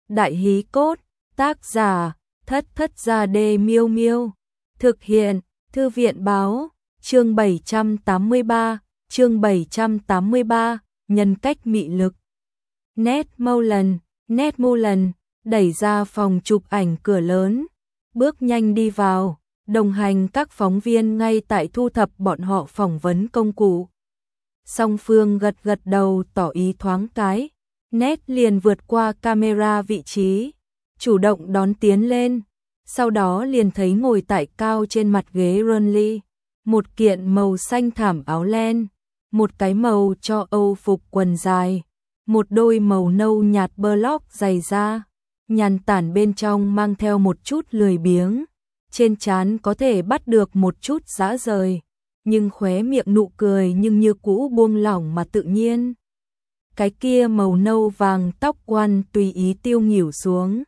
Đại hí cốt, tác giả, Thất Thất Gia Đê Miêu Miêu. Thực hiện, Thư viện báo, chương 783, nhân cách mị lực. Ned Mullen, đẩy ra phòng chụp ảnh cửa lớn, bước nhanh đi vào, đồng hành các phóng viên ngay tại thu thập bọn họ phỏng vấn công cụ. Song phương gật gật đầu tỏ ý thoáng cái, Ned liền vượt qua camera vị trí, chủ động đón tiến lên, sau đó liền thấy ngồi tại cao trên mặt ghế Ronly, một kiện màu xanh thảm áo len, một cái màu cho Âu phục quần dài, một đôi màu nâu nhạt block dày da, nhàn tản bên trong mang theo một chút lười biếng, trên trán có thể bắt được một chút dã rời, nhưng khóe miệng nụ cười nhưng như cũ buông lỏng mà tự nhiên. Cái kia màu nâu vàng tóc quăn tùy ý tiêu nghỉu xuống,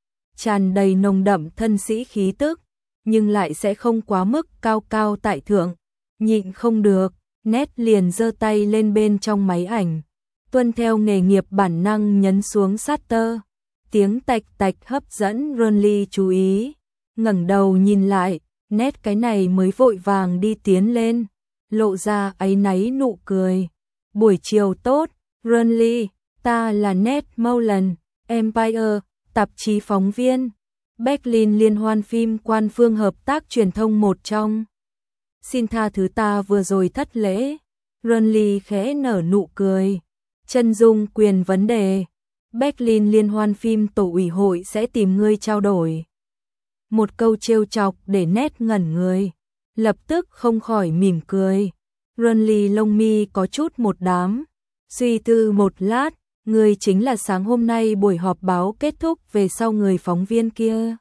tràn đầy nồng đậm thân sĩ khí tức, nhưng lại sẽ không quá mức cao cao tại thượng, nhịn không được, Ned liền giơ tay lên bên trong máy ảnh, tuân theo nghề nghiệp bản năng nhấn xuống shutter, tiếng tạch tạch hấp dẫn Ronly chú ý, ngẩng đầu nhìn lại, Ned cái này mới vội vàng đi tiến lên, lộ ra áy náy nụ cười. Buổi chiều tốt, Ronly, ta là Ned Mullen, Empire, tạp chí phóng viên, Berlin liên hoan phim quan phương hợp tác truyền thông một trong. Xin tha thứ ta vừa rồi thất lễ. Ronly khẽ nở nụ cười. Chân dung quyền vấn đề. Berlin liên hoan phim tổ ủy hội sẽ tìm ngươi trao đổi. Một câu trêu chọc để Ned ngẩn người, lập tức không khỏi mỉm cười. Ronly lông mi có chút một đám, suy tư một lát, người chính là sáng hôm nay buổi họp báo kết thúc về sau người phóng viên kia.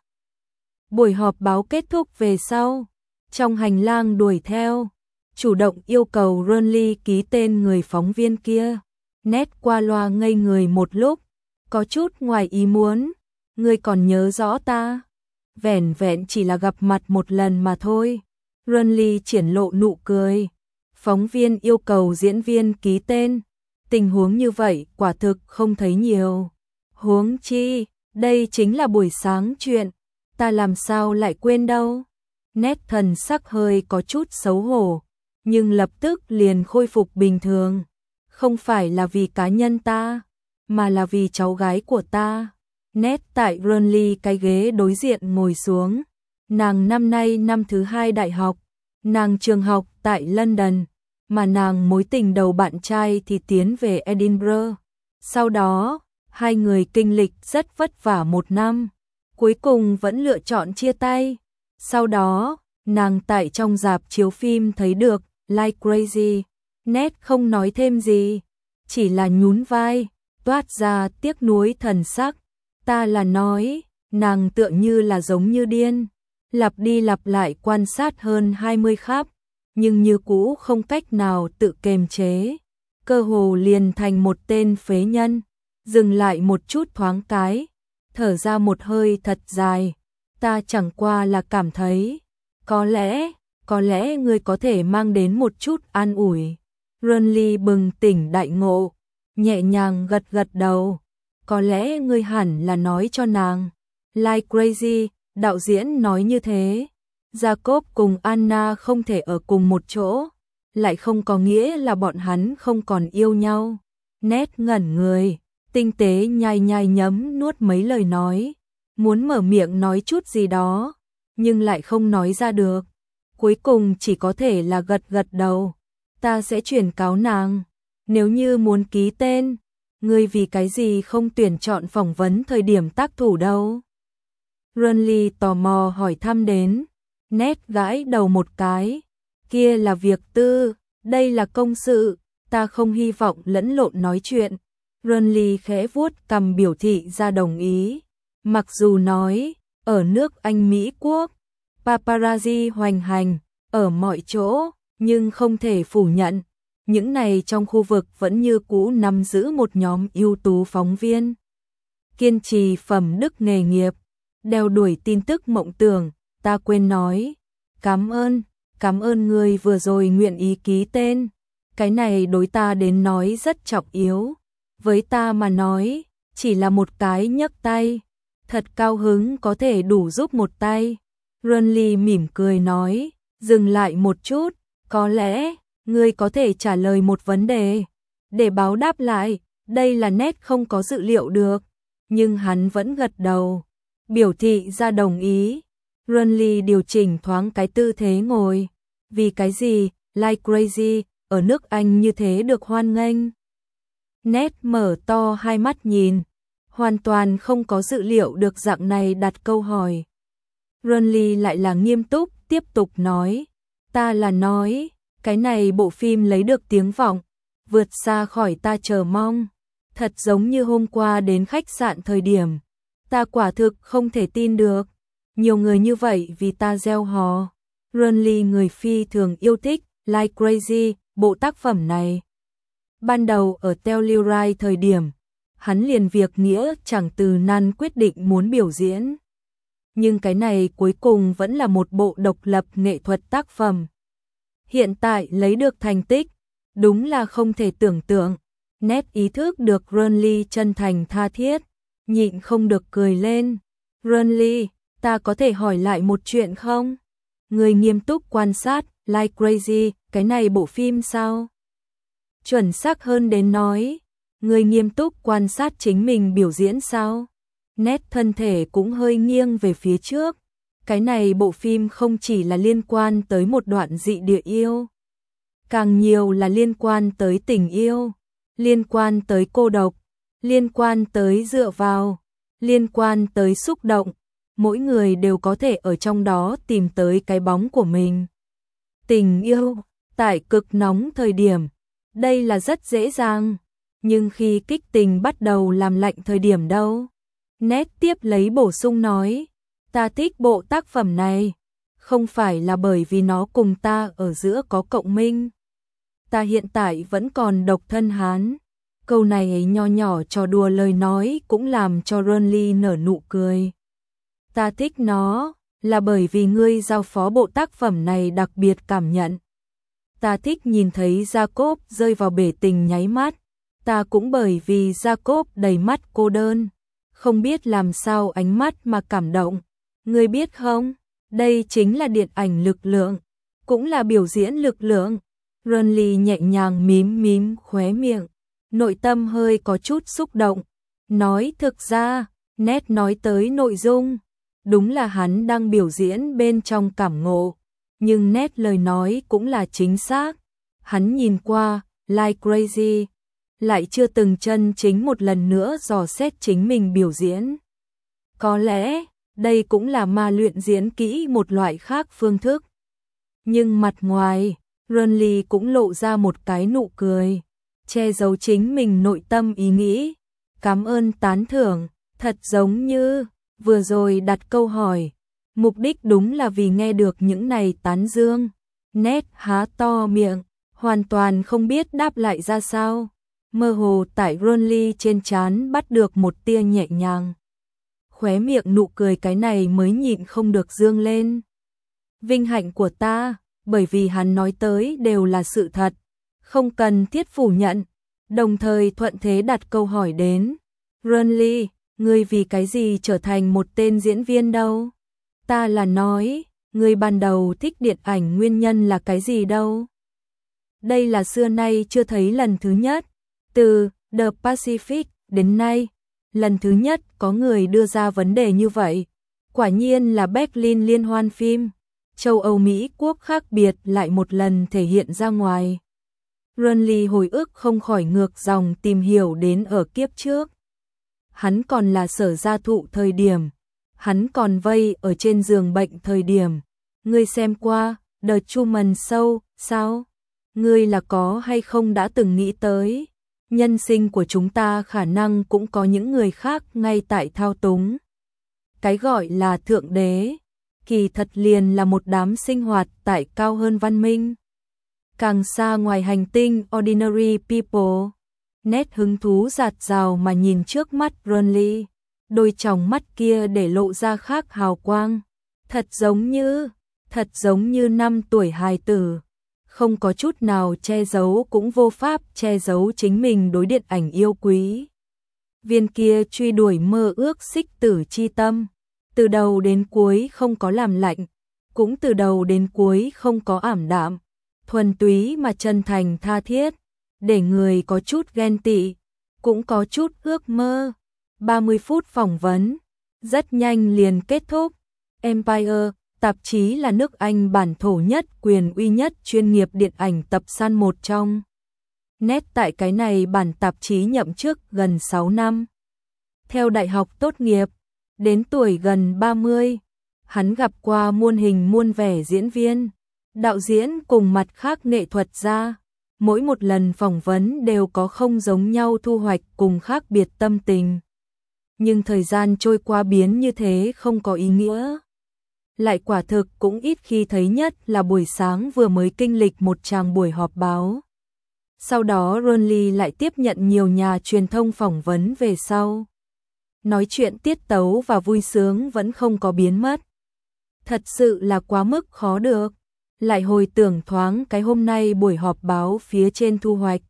Buổi họp báo kết thúc về sau, trong hành lang đuổi theo, chủ động yêu cầu Ronly ký tên người phóng viên kia. Ned qua loa ngây người một lúc, có chút ngoài ý muốn, ngươi còn nhớ rõ ta? Vẻn vẹn chỉ là gặp mặt một lần mà thôi. Ronly triển lộ nụ cười. Phóng viên yêu cầu diễn viên ký tên. Tình huống như vậy quả thực không thấy nhiều. Huống chi, đây chính là buổi sáng chuyện. Ta làm sao lại quên đâu. Ned thần sắc hơi có chút xấu hổ, nhưng lập tức liền khôi phục bình thường. Không phải là vì cá nhân ta, mà là vì cháu gái của ta. Ned tại Ronly cái ghế đối diện ngồi xuống. Nàng năm nay năm thứ 2 đại học, nàng trường học tại London, mà nàng mối tình đầu bạn trai thì tiến về Edinburgh. Sau đó, hai người kinh lịch rất vất vả một năm, cuối cùng vẫn lựa chọn chia tay. Sau đó, nàng tại trong rạp chiếu phim thấy được Like Crazy. Ned không nói thêm gì, chỉ là nhún vai, toát ra tiếc nuối thần sắc. Ta là nói, nàng tựa như là giống như điên, lặp đi lặp lại quan sát hơn 20 khắp, nhưng như cũ không cách nào tự kiềm chế, cơ hồ liền thành một tên phế nhân. Dừng lại một chút thoáng cái, thở ra một hơi thật dài, ta chẳng qua là cảm thấy, có lẽ ngươi có thể mang đến một chút an ủi. Ronly bừng tỉnh đại ngộ, nhẹ nhàng gật gật đầu. Có lẽ ngươi hẳn là nói cho nàng. Like Crazy, đạo diễn nói như thế. Jacob cùng Anna không thể ở cùng một chỗ, lại không có nghĩa là bọn hắn không còn yêu nhau. Ned ngẩn người, tinh tế nhai nhai nhấm nuốt mấy lời nói, muốn mở miệng nói chút gì đó, nhưng lại không nói ra được. Cuối cùng chỉ có thể là gật gật đầu. Ta sẽ chuyển cáo nàng. Nếu như muốn ký tên, ngươi vì cái gì không tuyển chọn phỏng vấn thời điểm tác thủ đâu? Ronly tò mò hỏi thăm đến. Ned gãi đầu một cái. Kia là việc tư, đây là công sự, ta không hy vọng lẫn lộn nói chuyện. Ronly khẽ vuốt cằm biểu thị ra đồng ý. Mặc dù nói, ở nước Anh Mỹ Quốc, paparazzi hoành hành, ở mọi chỗ, nhưng không thể phủ nhận. Những này trong khu vực vẫn như cũ nắm giữ một nhóm ưu tú phóng viên. Kiên trì phẩm đức nghề nghiệp, đeo đuổi tin tức mộng tưởng, ta quên nói. Cảm ơn người vừa rồi nguyện ý ký tên. Cái này đối ta đến nói rất trọng yếu. Với ta mà nói, chỉ là một cái nhấc tay, thật cao hứng có thể đủ giúp một tay. Renly mỉm cười nói, dừng lại một chút, có lẽ ngươi có thể trả lời một vấn đề. Để báo đáp lại, đây là Ned không có dự liệu được, nhưng hắn vẫn gật đầu, biểu thị ra đồng ý. Renly điều chỉnh thoáng cái tư thế ngồi. Vì cái gì, Like Crazy, ở nước Anh như thế được hoan nghênh? Ned mở to hai mắt nhìn, hoàn toàn không có dự liệu được dạng này đặt câu hỏi. Renly lại là nghiêm túc, tiếp tục nói, ta là nói, cái này bộ phim lấy được tiếng vọng, vượt xa khỏi ta chờ mong. Thật giống như hôm qua đến khách sạn thời điểm, ta quả thực không thể tin được. Nhiều người như vậy vì ta gieo hò. Renly người phi thường yêu thích Like Crazy, bộ tác phẩm này. Ban đầu ở Telluride thời điểm, hắn liền việc nghĩa chẳng từ nan quyết định muốn biểu diễn. Nhưng cái này cuối cùng vẫn là một bộ độc lập nghệ thuật tác phẩm. Hiện tại lấy được thành tích, đúng là không thể tưởng tượng. Ned ý thức được Renly chân thành tha thiết, nhịn không được cười lên. Renly, ta có thể hỏi lại một chuyện không? Người nghiêm túc quan sát Like Crazy, cái này bộ phim sao? Chuẩn xác hơn đến nói, người nghiêm túc quan sát chính mình biểu diễn sao? Ned thân thể cũng hơi nghiêng về phía trước. Cái này bộ phim không chỉ là liên quan tới một đoạn dị địa yêu, càng nhiều là liên quan tới tình yêu, liên quan tới cô độc, liên quan tới dựa vào, liên quan tới xúc động. Mỗi người đều có thể ở trong đó tìm tới cái bóng của mình. Tình yêu, tại cực nóng thời điểm, đây là rất dễ dàng, nhưng khi kích tình bắt đầu làm lạnh thời điểm đâu? Ned tiếp lấy bổ sung nói, ta thích bộ tác phẩm này, không phải là bởi vì nó cùng ta ở giữa có cộng minh. Ta hiện tại vẫn còn độc thân hán. Câu này nho nhỏ trò đùa lời nói cũng làm cho Renly nở nụ cười. Ta thích nó, là bởi vì ngươi giao phó bộ tác phẩm này đặc biệt cảm nhận. Ta thích nhìn thấy Jacob rơi vào bể tình nháy mắt. Ta cũng bởi vì Jacob đầy mắt cô đơn, không biết làm sao ánh mắt mà cảm động. Ngươi biết không, đây chính là điện ảnh lực lượng, cũng là biểu diễn lực lượng. Renly nhẹ nhàng mím khóe miệng, nội tâm hơi có chút xúc động. Nói thực ra, Ned nói tới nội dung, đúng là hắn đang biểu diễn bên trong cảm ngộ, nhưng Ned lời nói cũng là chính xác. Hắn nhìn qua Like Crazy, lại chưa từng chân chính một lần nữa dò xét chính mình biểu diễn. Có lẽ, đây cũng là ma luyện diễn kỹ một loại khác phương thức. Nhưng mặt ngoài, Renly cũng lộ ra một cái nụ cười, che giấu chính mình nội tâm ý nghĩ. Cảm ơn tán thưởng, thật giống như vừa rồi đặt câu hỏi, mục đích đúng là vì nghe được những này tán dương. Ned há to miệng, hoàn toàn không biết đáp lại ra sao. Mơ hồ tại Renly trên trán bắt được một tia nhẹ nhàng. Khóe miệng nụ cười cái này mới nhịn không được dương lên. Vinh hạnh của ta, bởi vì hắn nói tới đều là sự thật, không cần thiết phủ nhận, đồng thời thuận thế đặt câu hỏi đến. Renly, ngươi vì cái gì trở thành một tên diễn viên đâu? Ta là nói, ngươi ban đầu thích điện ảnh nguyên nhân là cái gì đâu? Đây là xưa nay chưa thấy lần thứ nhất, từ The Pacific đến nay, lần thứ nhất có người đưa ra vấn đề như vậy. Quả nhiên là Berlin liên hoan phim, châu Âu Mỹ quốc khác biệt lại một lần thể hiện ra ngoài. Renly hồi ức không khỏi ngược dòng tìm hiểu đến ở kiếp trước. Hắn còn là sở gia thụ thời điểm, hắn còn vây ở trên giường bệnh thời điểm. Ngươi xem qua The Truman Show sao? Ngươi là có hay không đã từng nghĩ tới, nhân sinh của chúng ta khả năng cũng có những người khác ngay tại thao túng. Cái gọi là thượng đế, kỳ thật liền là một đám sinh hoạt tại cao hơn văn minh, càng xa ngoài hành tinh ordinary people. Ned hứng thú dạt dào mà nhìn trước mắt Renly, đôi tròng mắt kia để lộ ra khác hào quang, thật giống như 5 tuổi hài tử, không có chút nào che giấu cũng vô pháp che giấu chính mình đối điện ảnh yêu quý. viên kia truy đuổi mơ ước xích tử chi tâm, từ đầu đến cuối không có làm lạnh, cũng từ đầu đến cuối không có ảm đạm, thuần túy mà chân thành tha thiết, để người có chút ghen tị, cũng có chút ước mơ. 30 phút phỏng vấn, rất nhanh liền kết thúc. Empire, tạp chí là nước Anh bản thổ nhất, quyền uy nhất chuyên nghiệp điện ảnh tập san một trong. Nét tại cái này bản tạp chí nhậm chức gần 6 năm. Theo đại học tốt nghiệp, đến tuổi gần 30, hắn gặp qua muôn hình muôn vẻ diễn viên, đạo diễn cùng mặt khác nghệ thuật gia. Mỗi một lần phỏng vấn đều có không giống nhau thu hoạch cùng khác biệt tâm tình. Nhưng thời gian trôi qua biến như thế không có ý nghĩa. Lại quả thực cũng ít khi thấy, nhất là buổi sáng vừa mới kinh lịch một tràng buổi họp báo. Sau đó Ronly lại tiếp nhận nhiều nhà truyền thông phỏng vấn về sau. Nói chuyện tiết tấu và vui sướng vẫn không có biến mất. Thật sự là quá mức khó được. Lại hồi tưởng thoáng cái hôm nay buổi họp báo phía trên thu hoạch.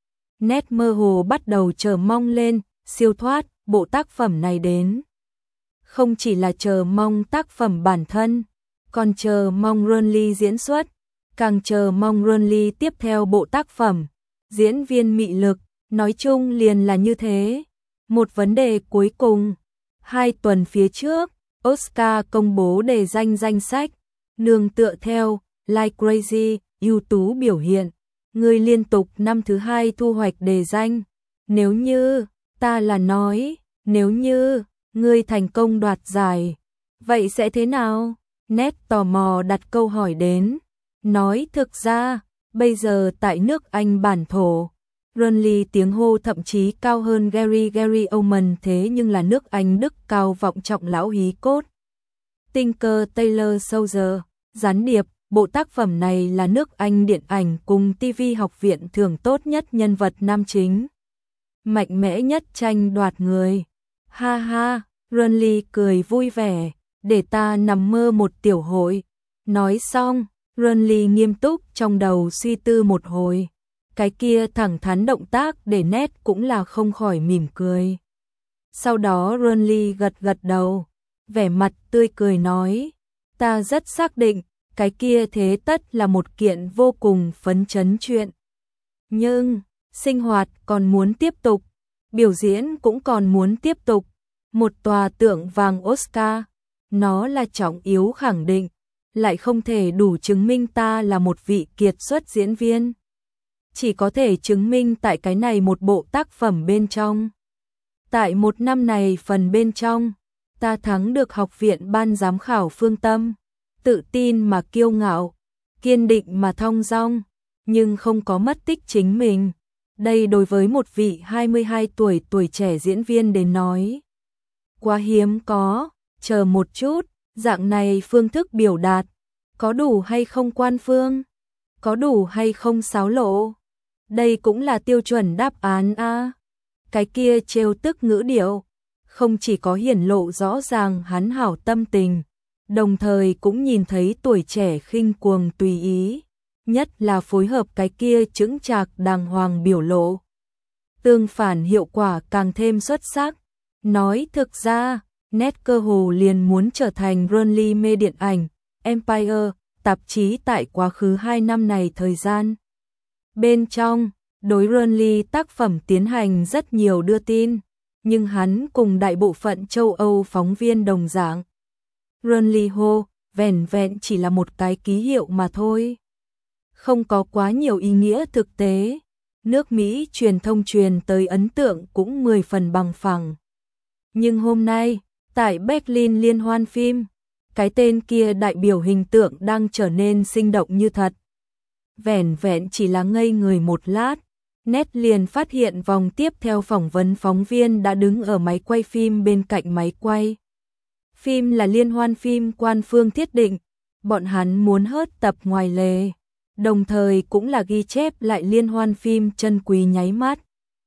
Nét mơ hồ bắt đầu chờ mong lên, siêu thoát, bộ tác phẩm này đến. Không chỉ là chờ mong tác phẩm bản thân, còn chờ mong Ronly diễn xuất, càng chờ mong Ronly tiếp theo bộ tác phẩm. Diễn viên mị lực, nói chung liền là như thế. Một vấn đề cuối cùng, 2 tuần phía trước, Oscar công bố đề danh sách, nương tựa theo Like Crazy, ưu tú biểu hiện, người liên tục năm thứ 2 thu hoạch đề danh. Nếu như, ta là nói, nếu như người thành công đoạt giải, vậy sẽ thế nào? Nét tò mò đặt câu hỏi đến, nói thực ra, bây giờ tại nước Anh bản thổ, Ronly tiếng hô thậm chí cao hơn Gary Oldman, thế nhưng là nước Anh đức cao vọng trọng lão hí cốt. Tinker Tailor Soldier, gián điệp, bộ tác phẩm này là nước Anh điện ảnh cùng TV học viện thưởng tốt nhất nhân vật nam chính. Mạnh mẽ nhất tranh đoạt người. Ha ha, Ronly cười vui vẻ, để ta nằm mơ một tiểu hội. Nói xong, Ronly nghiêm túc trong đầu suy tư một hồi. Cái kia thẳng thắn động tác để Nét cũng là không khỏi mỉm cười. Sau đó Ronly gật đầu, vẻ mặt tươi cười nói, ta rất xác định, cái kia thế tất là một kiện vô cùng phấn chấn chuyện. Nhưng, sinh hoạt còn muốn tiếp tục, biểu diễn cũng còn muốn tiếp tục. Một tòa tượng vàng Oscar, nó là trọng yếu khẳng định, lại không thể đủ chứng minh ta là một vị kiệt xuất diễn viên. Chỉ có thể chứng minh tại cái này một bộ tác phẩm bên trong. Tại một năm này phần bên trong, ta thắng được học viện ban giám khảo phương tâm, tự tin mà kiêu ngạo, kiên định mà thong dong, nhưng không có mất tích chính mình. Đây đối với một vị 22 tuổi trẻ diễn viên đến nói, quá hiếm có. Chờ một chút, dạng này phương thức biểu đạt, có đủ hay không quan phương? Có đủ hay không xáo lộ? Đây cũng là tiêu chuẩn đáp án a. Cái kia trêu tức ngữ điệu, không chỉ có hiển lộ rõ ràng hắn hảo tâm tình, đồng thời cũng nhìn thấy tuổi trẻ khinh cuồng tùy ý, nhất là phối hợp cái kia chững chạc đàng hoàng biểu lộ. Tương phản hiệu quả càng thêm xuất sắc. Nói thực ra, Nét cơ hồ liền muốn trở thành Ronly mê điện ảnh, Empire, tạp chí tại quá khứ 2 năm này thời gian. Bên trong, đối Ronly tác phẩm tiến hành rất nhiều đưa tin, nhưng hắn cùng đại bộ phận châu Âu phóng viên đồng dạng. Ronly Ho, vẻn vẹn chỉ là một cái ký hiệu mà thôi. Không có quá nhiều ý nghĩa thực tế. Nước Mỹ truyền thông truyền tới ấn tượng cũng 10 phần bằng phẳng. Nhưng hôm nay, tại Berlin liên hoan phim, cái tên kia đại biểu hình tượng đang trở nên sinh động như thật. Vẻn vẹn chỉ là ngây người một lát, Nét liền phát hiện vòng tiếp theo phỏng vấn phóng viên đã đứng ở máy quay phim bên cạnh máy quay. Phim là liên hoan phim quan phương thiết định, bọn hắn muốn hớt tập ngoài lề, đồng thời cũng là ghi chép lại liên hoan phim chân quý nháy mắt.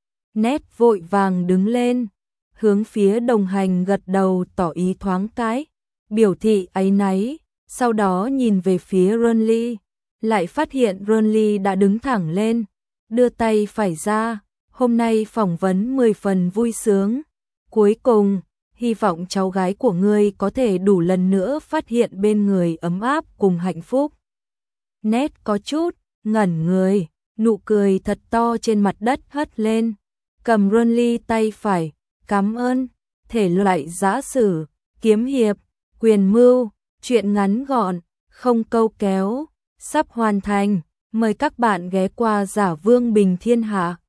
Nét vội vàng đứng lên, hướng phía đồng hành gật đầu tỏ ý thoáng cái, biểu thị áy náy, sau đó nhìn về phía Ronly, lại phát hiện Ronly đã đứng thẳng lên, đưa tay phải ra, Hôm nay phỏng vấn 10 phần vui sướng. Cuối cùng, hy vọng cháu gái của ngươi có thể đủ lần nữa phát hiện bên người ấm áp cùng hạnh phúc. Nét có chút, ngẩn người, nụ cười thật to trên mặt đất hất lên. Cầm Runly tay phải, cảm ơn, thể loại giã sử, kiếm hiệp, quyền mưu, truyện ngắn gọn, không câu kéo, sắp hoàn thành. Mời các bạn ghé qua Giả Vương Bình Thiên Hạ.